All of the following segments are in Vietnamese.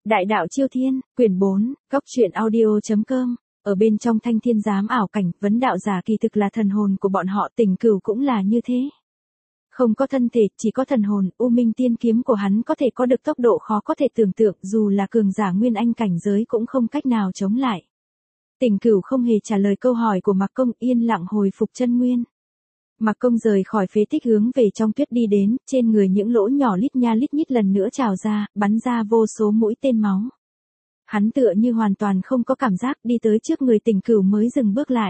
Đại đạo Chiêu Thiên, quyển 4, góc truyện audio.com. Ở bên trong Thanh Thiên Giám ảo cảnh, vấn đạo giả kỳ thực là thần hồn của bọn họ, Tình Cửu cũng là như thế. Không có thân thể, chỉ có thần hồn, U Minh Tiên kiếm của hắn có thể có được tốc độ khó có thể tưởng tượng, dù là cường giả nguyên anh cảnh giới cũng không cách nào chống lại. Tình Cửu không hề trả lời câu hỏi của Mạc Công, yên lặng hồi phục chân nguyên. Mạc Công rời khỏi phế tích hướng về trong tuyết đi đến, trên người những lỗ nhỏ lít nha lít nhít lần nữa trào ra, bắn ra vô số mũi tên máu. Hắn tựa như hoàn toàn không có cảm giác, đi tới trước người Tình Cửu mới dừng bước lại.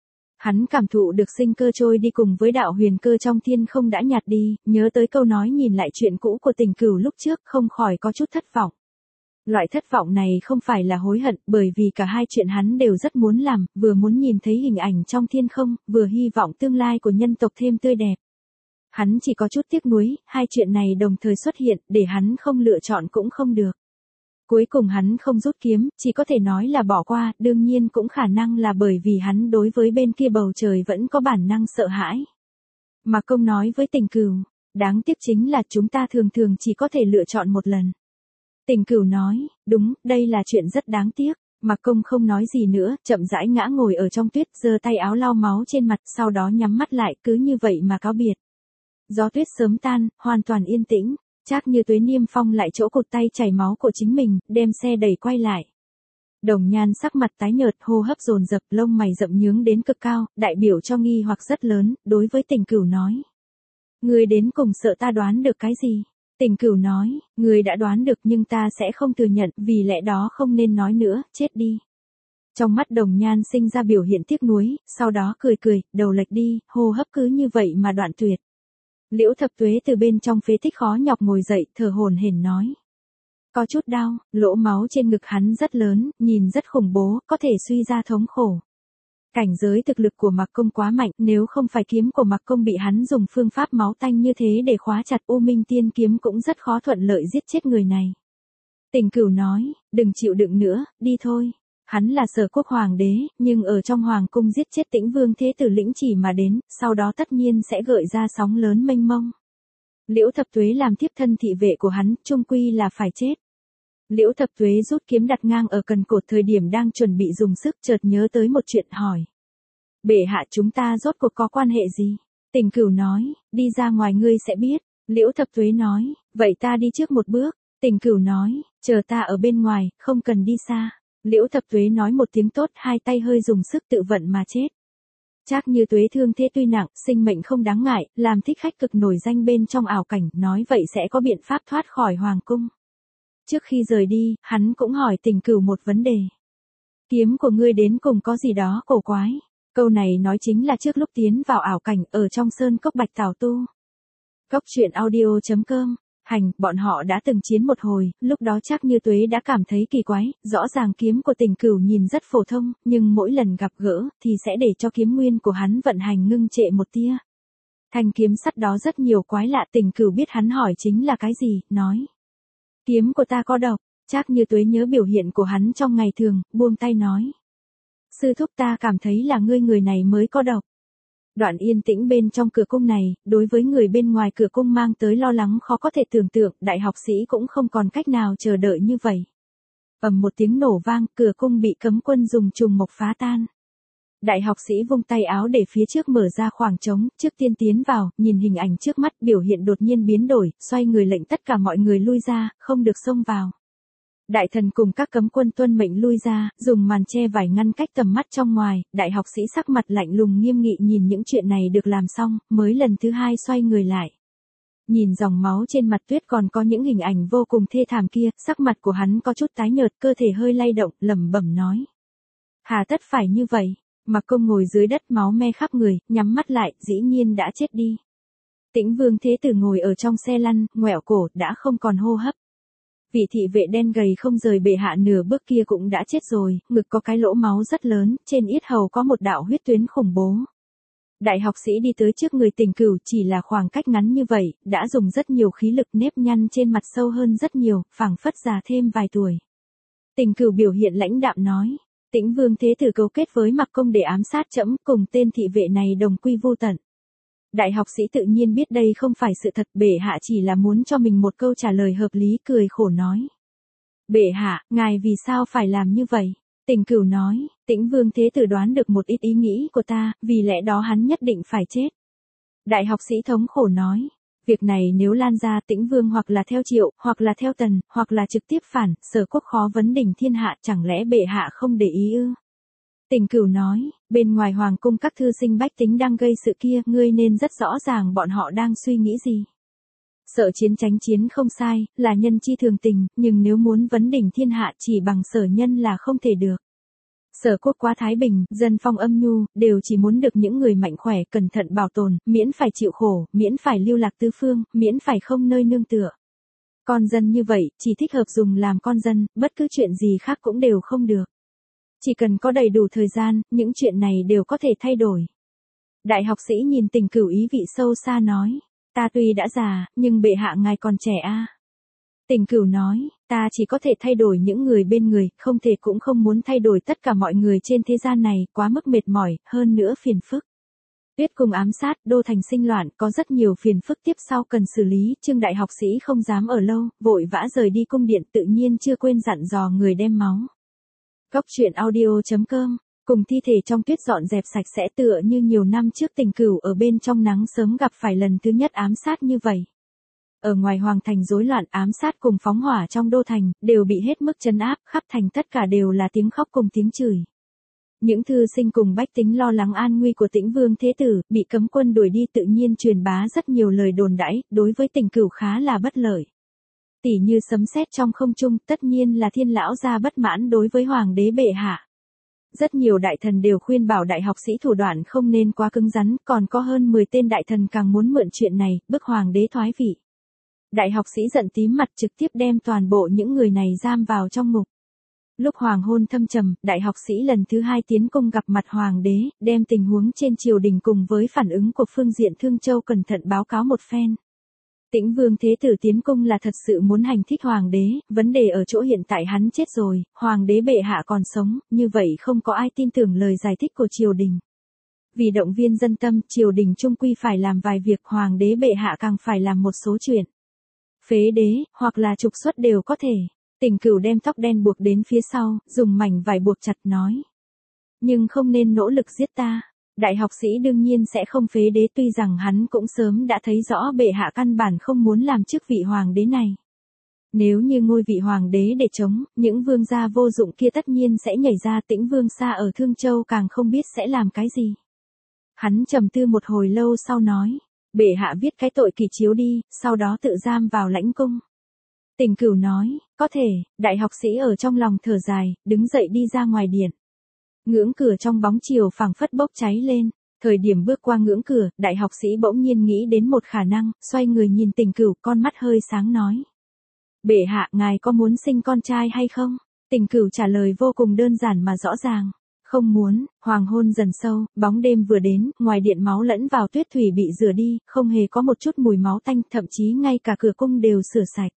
Hắn cảm thụ được sinh cơ trôi đi cùng với đạo huyền cơ trong thiên không đã nhạt đi, nhớ tới câu nói nhìn lại chuyện cũ của Tình Cửu lúc trước, không khỏi có chút thất vọng. Loại thất vọng này không phải là hối hận, bởi vì cả hai chuyện hắn đều rất muốn làm, vừa muốn nhìn thấy hình ảnh trong thiên không, vừa hy vọng tương lai của nhân tộc thêm tươi đẹp. Hắn chỉ có chút tiếc nuối, hai chuyện này đồng thời xuất hiện, để hắn không lựa chọn cũng không được. Cuối cùng hắn không rút kiếm, chỉ có thể nói là bỏ qua, đương nhiên cũng khả năng là bởi vì hắn đối với bên kia bầu trời vẫn có bản năng sợ hãi. Mạc Công nói với Tình Cửu, đáng tiếc chính là chúng ta thường thường chỉ có thể lựa chọn một lần. Tình Cửu nói, đúng, đây là chuyện rất đáng tiếc. Mạc Công không nói gì nữa, chậm rãi ngã ngồi ở trong tuyết, giơ tay áo lau máu trên mặt, sau đó nhắm mắt lại, cứ như vậy mà cáo biệt. Gió tuyết sớm tan, hoàn toàn yên tĩnh. Trác Như Tuế niêm phong lại chỗ cụt tay chảy máu của chính mình, đem xe đẩy quay lại. Đồng Nhan sắc mặt tái nhợt, hô hấp dồn dập, lông mày rậm nhướng đến cực cao, đại biểu cho nghi hoặc rất lớn, đối với Tình Cửu nói. Ngươi đến cùng sợ ta đoán được cái gì? Tình Cửu nói, ngươi đã đoán được nhưng ta sẽ không thừa nhận, vì lẽ đó không nên nói nữa, chết đi. Trong mắt Đồng Nhan sinh ra biểu hiện tiếc nuối, sau đó cười cười, đầu lệch đi, hô hấp cứ như vậy mà đoạn tuyệt. Liễu Thập Tuế từ bên trong phế tích khó nhọc ngồi dậy, thở hổn hển nói. Có chút đau, lỗ máu trên ngực hắn rất lớn, nhìn rất khủng bố, có thể suy ra thống khổ. Cảnh giới thực lực của Mạc Công quá mạnh, nếu không phải kiếm của Mạc Công bị hắn dùng phương pháp máu tanh như thế để khóa chặt, U Minh Tiên kiếm cũng rất khó thuận lợi giết chết người này. Tình Cửu nói, đừng chịu đựng nữa, đi thôi. Hắn là Sở Quốc hoàng đế, nhưng ở trong hoàng cung giết chết Tĩnh Vương Thế Tử lĩnh chỉ mà đến, sau đó tất nhiên sẽ gợi ra sóng lớn mênh mông. Liễu Thập Tuế làm tiếp thân thị vệ của hắn, chung quy là phải chết. Liễu Thập Tuế rút kiếm đặt ngang ở cần cột, thời điểm đang chuẩn bị dùng sức chợt nhớ tới một chuyện hỏi. Bệ hạ, chúng ta rốt cuộc có quan hệ gì? Tình Cửu nói, đi ra ngoài ngươi sẽ biết. Liễu Thập Tuế nói, vậy ta đi trước một bước. Tình Cửu nói, chờ ta ở bên ngoài, không cần đi xa. Liễu Thập Tuế nói một tiếng tốt, hai tay hơi dùng sức tự vận mà chết. Trác Như Tuế thương thế tuy nặng, sinh mệnh không đáng ngại, làm thích khách cực nổi danh bên trong ảo cảnh, nói vậy sẽ có biện pháp thoát khỏi hoàng cung. Trước khi rời đi, hắn cũng hỏi Tình Cửu một vấn đề. Kiếm của ngươi đến cùng có gì đó cổ quái? Câu này nói chính là trước lúc tiến vào ảo cảnh, ở trong sơn cốc Bạch Tảo tu. Góc truyện audio.com. Bọn họ đã từng chiến một hồi, lúc đó Trác Như Tuế đã cảm thấy kỳ quái, rõ ràng kiếm của Tình Cửu nhìn rất phổ thông, nhưng mỗi lần gặp gỡ, thì sẽ để cho kiếm nguyên của hắn vận hành ngưng trệ một tia. Thanh kiếm sắt đó rất nhiều quái lạ, Tình Cửu biết hắn hỏi chính là cái gì, nói. Kiếm của ta có độc. Trác Như Tuế nhớ biểu hiện của hắn trong ngày thường, buông tay nói. Sư thúc, ta cảm thấy là ngươi người này mới có độc. Đoạn yên tĩnh bên trong cửa cung này, đối với người bên ngoài cửa cung mang tới lo lắng khó có thể tưởng tượng, đại học sĩ cũng không còn cách nào chờ đợi như vậy. Ầm một tiếng nổ vang, cửa cung bị cấm quân dùng trùng mộc phá tan. Đại học sĩ vung tay áo để phía trước mở ra khoảng trống, trước tiên tiến vào, nhìn hình ảnh trước mắt, biểu hiện đột nhiên biến đổi, xoay người lệnh tất cả mọi người lui ra, không được xông vào. Đại thần cùng các cấm quân tuân mệnh lui ra, dùng màn che vải ngăn cách tầm mắt trong ngoài, đại học sĩ sắc mặt lạnh lùng nghiêm nghị nhìn những chuyện này được làm xong, mới lần thứ hai xoay người lại. Nhìn dòng máu trên mặt tuyết còn có những hình ảnh vô cùng thê thảm kia, sắc mặt của hắn có chút tái nhợt, cơ thể hơi lay động, lẩm bẩm nói. Hà tất phải như vậy? Mạc Công ngồi dưới đất máu me khắp người, nhắm mắt lại, dĩ nhiên đã chết đi. Tĩnh Vương Thế Tử ngồi ở trong xe lăn, ngoẹo cổ, đã không còn hô hấp. Vị thị vệ đen gầy không rời bệ hạ nửa bước kia cũng đã chết rồi, ngực có cái lỗ máu rất lớn, trên yết hầu có một đạo huyết tuyến khủng bố. Đại học sĩ đi tới trước người Tình Cửu, chỉ là khoảng cách ngắn như vậy, đã dùng rất nhiều khí lực, nếp nhăn trên mặt sâu hơn rất nhiều, phảng phất già thêm vài tuổi. Tình Cửu biểu hiện lãnh đạm nói. Tĩnh Vương Thế Tử cấu kết với Mạc Công để ám sát trẫm, cùng tên thị vệ này đồng quy vô tận. Đại học sĩ tự nhiên biết đây không phải sự thật, bệ hạ chỉ là muốn cho mình một câu trả lời hợp lý, cười khổ nói. Bệ hạ, ngài vì sao phải làm như vậy? Tình Cửu nói, Tĩnh Vương Thế Tử đoán được một ít ý nghĩ của ta, vì lẽ đó hắn nhất định phải chết. Đại học sĩ thống khổ nói, việc này nếu lan ra Tĩnh Vương hoặc là theo Triệu, hoặc là theo Tần, hoặc là trực tiếp phản, Sở Quốc khó vấn đỉnh thiên hạ, chẳng lẽ bệ hạ không để ý ư? Tình Cửu nói, bên ngoài hoàng cung các thư sinh bách tính đang gây sự kia, ngươi nên rất rõ ràng bọn họ đang suy nghĩ gì. Sợ chiến tránh chiến không sai, là nhân chi thường tình, nhưng nếu muốn vấn đỉnh thiên hạ chỉ bằng sở nhân là không thể được. Sở Quốc quá thái bình, dân phong âm nhu, đều chỉ muốn được những người mạnh khỏe, cẩn thận bảo tồn, miễn phải chịu khổ, miễn phải lưu lạc tứ phương, miễn phải không nơi nương tựa. Con dân như vậy, chỉ thích hợp dùng làm con dân, bất cứ chuyện gì khác cũng đều không được. Chỉ cần có đầy đủ thời gian, những chuyện này đều có thể thay đổi. Đại học sĩ nhìn Tình Cửu ý vị sâu xa nói, ta tuy đã già, nhưng bệ hạ ngài còn trẻ a. Tình Cửu nói, ta chỉ có thể thay đổi những người bên người, không thể cũng không muốn thay đổi tất cả mọi người trên thế gian này, quá mức mệt mỏi, hơn nữa phiền phức. Tuyết cung ám sát, đô thành sinh loạn, có rất nhiều phiền phức tiếp sau cần xử lý, Trương đại học sĩ không dám ở lâu, vội vã rời đi cung điện, tự nhiên chưa quên dặn dò người đem máu. Góc truyện audio.com, cùng thi thể trong tuyết dọn dẹp sạch sẽ tựa như nhiều năm trước Tình Cửu ở bên trong nắng sớm gặp phải lần thứ nhất ám sát như vậy. Ở ngoài hoàng thành rối loạn ám sát cùng phóng hỏa trong đô thành, đều bị hết mức trấn áp, khắp thành tất cả đều là tiếng khóc cùng tiếng chửi. Những thư sinh cùng bách tính lo lắng an nguy của Tĩnh Vương Thế Tử, bị cấm quân đuổi đi tự nhiên truyền bá rất nhiều lời đồn đãi, đối với Tình Cửu khá là bất lợi. Tỉ như sấm sét trong không trung, tất nhiên là Thiên lão gia bất mãn đối với hoàng đế bệ hạ. Rất nhiều đại thần đều khuyên bảo đại học sĩ thủ đoạn không nên quá cứng rắn, còn có hơn 10 tên đại thần càng muốn mượn chuyện này, bức hoàng đế thoái vị. Đại học sĩ giận tím mặt trực tiếp đem toàn bộ những người này giam vào trong ngục. Lúc hoàng hôn thâm trầm, đại học sĩ lần thứ 2 tiến cung gặp mặt hoàng đế, đem tình huống trên triều đình cùng với phản ứng của phương diện Thương Châu cẩn thận báo cáo một phen. Tĩnh Vương Thế Tử tiến cung là thật sự muốn hành thích hoàng đế, vấn đề ở chỗ hiện tại hắn chết rồi, hoàng đế bệ hạ còn sống, như vậy không có ai tin tưởng lời giải thích của triều đình. Vì động viên dân tâm, triều đình chung quy phải làm vài việc, hoàng đế bệ hạ càng phải làm một số chuyện. Phế đế, hoặc là trục xuất đều có thể. Tình Cửu đem tóc đen buộc đến phía sau, dùng mảnh vải buộc chặt nói. Nhưng không nên nỗ lực giết ta. Đại học sĩ đương nhiên sẽ không phế đế, tuy rằng hắn cũng sớm đã thấy rõ bệ hạ căn bản không muốn làm chức vị hoàng đế này. Nếu như ngôi vị hoàng đế để chống, những vương gia vô dụng kia tất nhiên sẽ nhảy ra, Tĩnh Vương xa ở Thương Châu càng không biết sẽ làm cái gì. Hắn trầm tư một hồi lâu sau nói, bệ hạ viết cái tội kỳ chiếu đi, sau đó tự giam vào lãnh cung. Tình Cửu nói, có thể. Đại học sĩ ở trong lòng thở dài, đứng dậy đi ra ngoài điện. Ngưỡng cửa trong bóng chiều phảng phất bốc cháy lên. Thời điểm bước qua ngưỡng cửa, đại học sĩ bỗng nhiên nghĩ đến một khả năng, xoay người nhìn Tình Cửu, con mắt hơi sáng nói. Bệ hạ, ngài có muốn sinh con trai hay không? Tình Cửu trả lời vô cùng đơn giản mà rõ ràng. Không muốn. Hoàng hôn dần sâu, bóng đêm vừa đến, ngoài điện máu lẫn vào tuyết thủy bị rửa đi, không hề có một chút mùi máu tanh, thậm chí ngay cả cửa cung đều sửa sạch.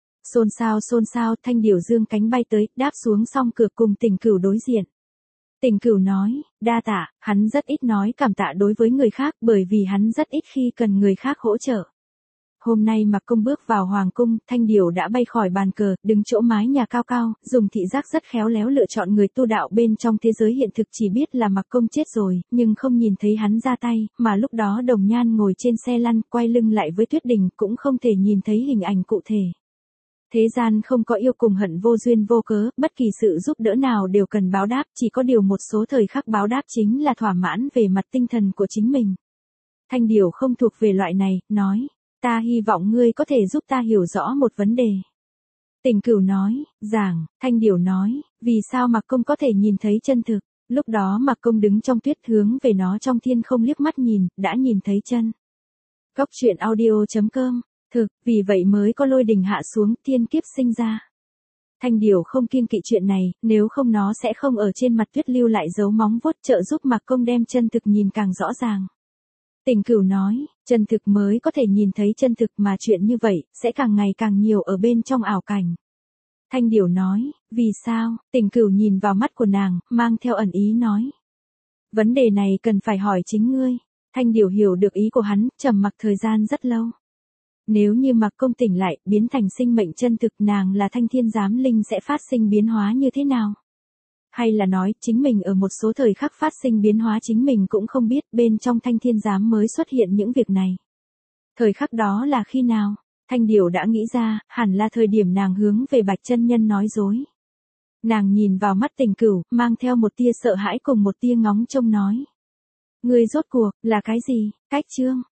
Xôn xao, thanh điểu dương cánh bay tới, đáp xuống song cửa cùng Tình Cửu đối diện. Tình Cửu nói, đa tạ, hắn rất ít nói cảm tạ đối với người khác, bởi vì hắn rất ít khi cần người khác hỗ trợ. Hôm nay Mặc Công bước vào hoàng cung, thanh điểu đã bay khỏi bàn cờ, đứng chỗ mái nhà cao cao, dùng thị giác rất khéo léo lựa chọn người tu đạo bên trong thế giới hiện thực, chỉ biết là Mặc Công chết rồi, nhưng không nhìn thấy hắn ra tay, mà lúc đó Đồng Nhan ngồi trên xe lăn, quay lưng lại với Tuyết Đình, cũng không thể nhìn thấy hình ảnh cụ thể. Thế gian không có yêu cùng hận vô duyên vô cớ, bất kỳ sự giúp đỡ nào đều cần báo đáp, chỉ có điều một số thời khắc báo đáp chính là thỏa mãn về mặt tinh thần của chính mình. Thanh điểu không thuộc về loại này, nói, ta hy vọng ngươi có thể giúp ta hiểu rõ một vấn đề. Tình Cửu nói, giảng. Thanh điểu nói, vì sao Mặc Công có thể nhìn thấy chân thực? Lúc đó Mặc Công đứng trong tuyết hướng về nó trong thiên không liếc mắt nhìn, đã nhìn thấy chân. Góc truyện audio.com. Thực, vì vậy mới có lôi đình hạ xuống, thiên kiếp sinh ra. Thanh điểu không kiêng kỵ chuyện này, nếu không nó sẽ không ở trên mặt tuyết lưu lại dấu móng vuốt, trợ giúp Mặc Công đem chân thực nhìn càng rõ ràng. Tình Cửu nói, chân thực mới có thể nhìn thấy chân thực, mà chuyện như vậy, sẽ càng ngày càng nhiều ở bên trong ảo cảnh. Thanh điểu nói, vì sao? Tình Cửu nhìn vào mắt của nàng, mang theo ẩn ý nói. Vấn đề này cần phải hỏi chính ngươi. Thanh điểu hiểu được ý của hắn, trầm mặc thời gian rất lâu. Nếu như Mạc Công tỉnh lại, biến thành sinh mệnh chân thực, nàng là Thanh Thiên Giám Linh sẽ phát sinh biến hóa như thế nào? Hay là nói, chính mình ở một số thời khắc phát sinh biến hóa chính mình cũng không biết, bên trong Thanh Thiên Giám mới xuất hiện những việc này. Thời khắc đó là khi nào? Thanh Điểu đã nghĩ ra, hẳn là thời điểm nàng hướng về Bạch Chân Nhân nói dối. Nàng nhìn vào mắt Tình Cửu, mang theo một tia sợ hãi cùng một tia ngóng trông nói. Ngươi rốt cuộc, là cái gì? Cách chương.